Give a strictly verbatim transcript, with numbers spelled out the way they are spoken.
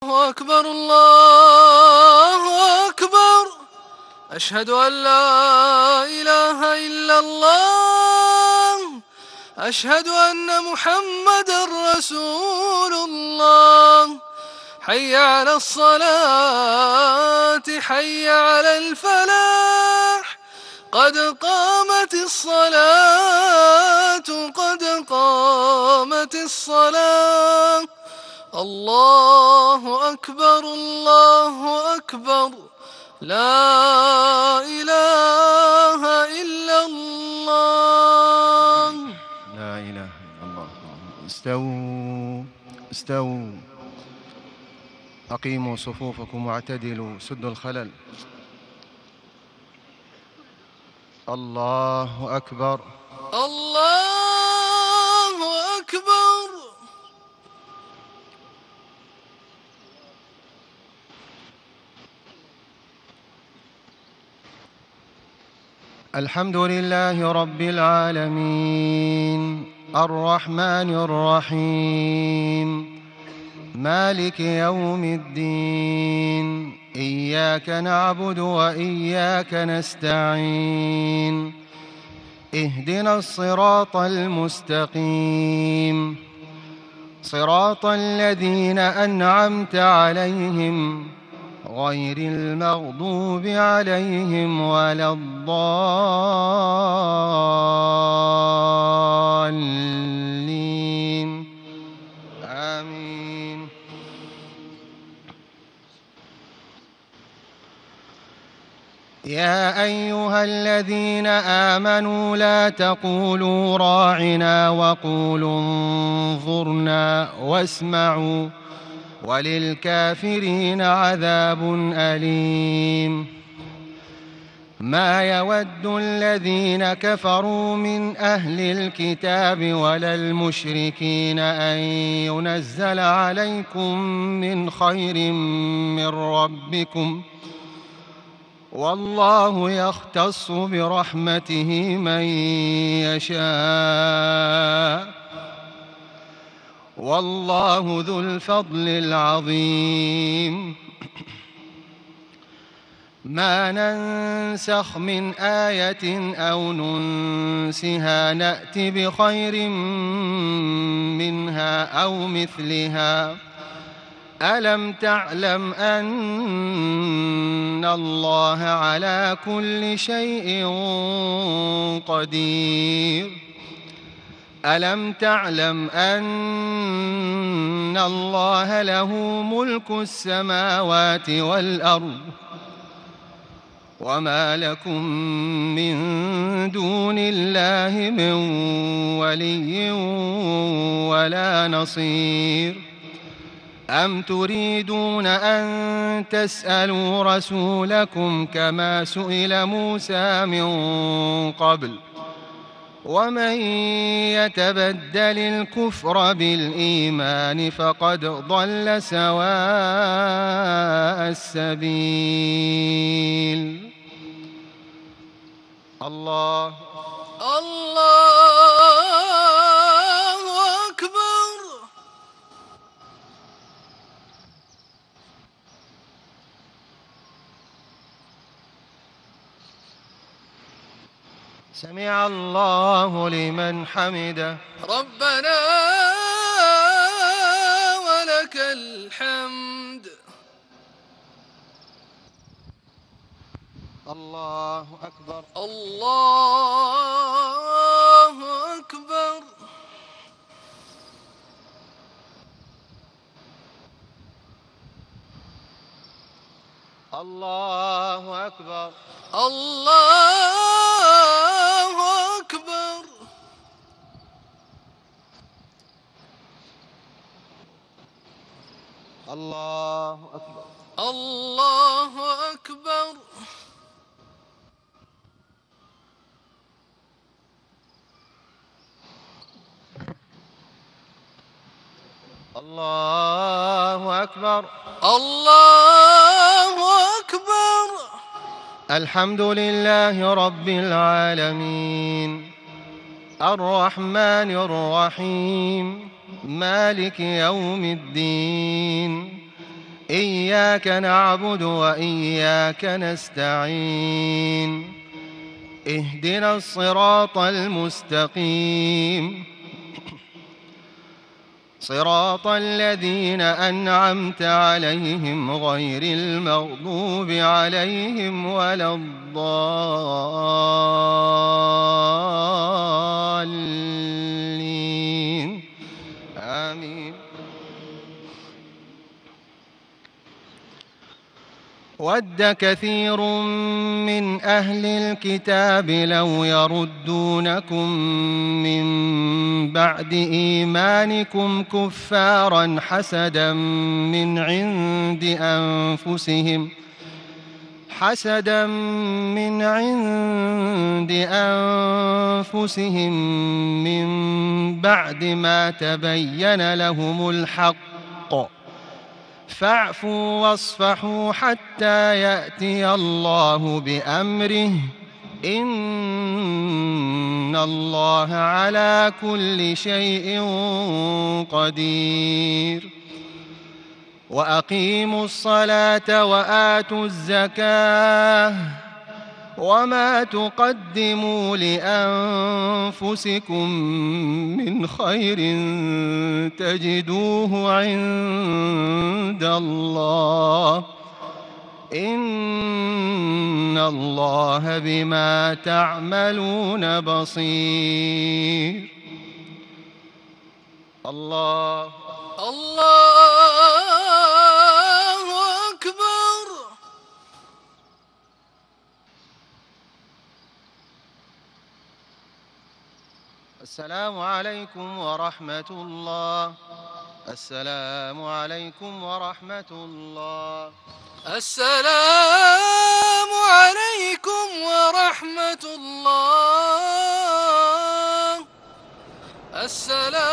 الله أكبر الله أكبر. أشهد أن لا إله إلا الله. أشهد أن محمدًا رسول الله. حي على الصلاة حي على الفلاح. قد قامت الصلاة قد قامت الصلاة. الله أكبر الله أكبر. لا إله إلا الله. لا إله إلا الله. استووا استووا، أقيموا صفوفكم واعتدلوا، سدوا الخلل. الله أكبر الله أكبر. الحمد لله رب العالمين، الرحمن الرحيم، مالك يوم الدين. إياك نعبد وإياك نستعين. اهدنا الصراط المستقيم، صراط الذين أنعمت عليهم غير المغضوب عليهم ولا الضالين. آمين. يا أيها الذين آمنوا لا تقولوا راعنا وقولوا انظرنا واسمعوا، وللكافرين عذاب أليم. ما يود الذين كفروا من أهل الكتاب ولا المشركين أن ينزل عليكم من خير من ربكم، والله يختص برحمته من يشاء، والله ذو الفضل العظيم. ما ننسخ من آية أو ننسها نأت بخير منها أو مثلها. ألم تعلم أن الله على كل شيء قدير؟ ألم تعلم أن الله له ملك السماوات والأرض، وما لكم من دون الله من ولي ولا نصير؟ أم تريدون أن تسألوا رسولكم كما سئل موسى من قبل؟ ومن يتبدل الكفر بالإيمان فقد ضل سواء السبيل. الله الله أكبر. سمع الله لمن حمده. ربنا ولك الحمد. الله أكبر الله أكبر. الله أكبر الله أكبر. الله أكبر الله أكبر. الله أكبر الله أكبر. الحمد لله رب العالمين، الرحمن الرحيم، مالك يوم الدين. إياك نعبد وإياك نستعين اهدنا الصراط المستقيم صراط الذين أنعمت عليهم غير المغضوب عليهم ولا الضالين آمين. ود كثير من أهل الكتاب لو يردونكم من بعد إيمانكم كفارا حسدا من عند أنفسهم حسدا من عند أنفسهم من بعد ما تبين لهم الحق فاعفوا واصفحوا حتى يأتي الله بأمره إن الله على كل شيء قدير. وأقيموا الصلاة وآتوا الزكاة وما تقدموا لأنفسكم من خير تجدوه عند الله إن الله بما تعملون بصير. الله الله أكبر. السلام عليكم ورحمة الله. السلام عليكم ورحمة الله. السلام عليكم ورحمة الله. السلام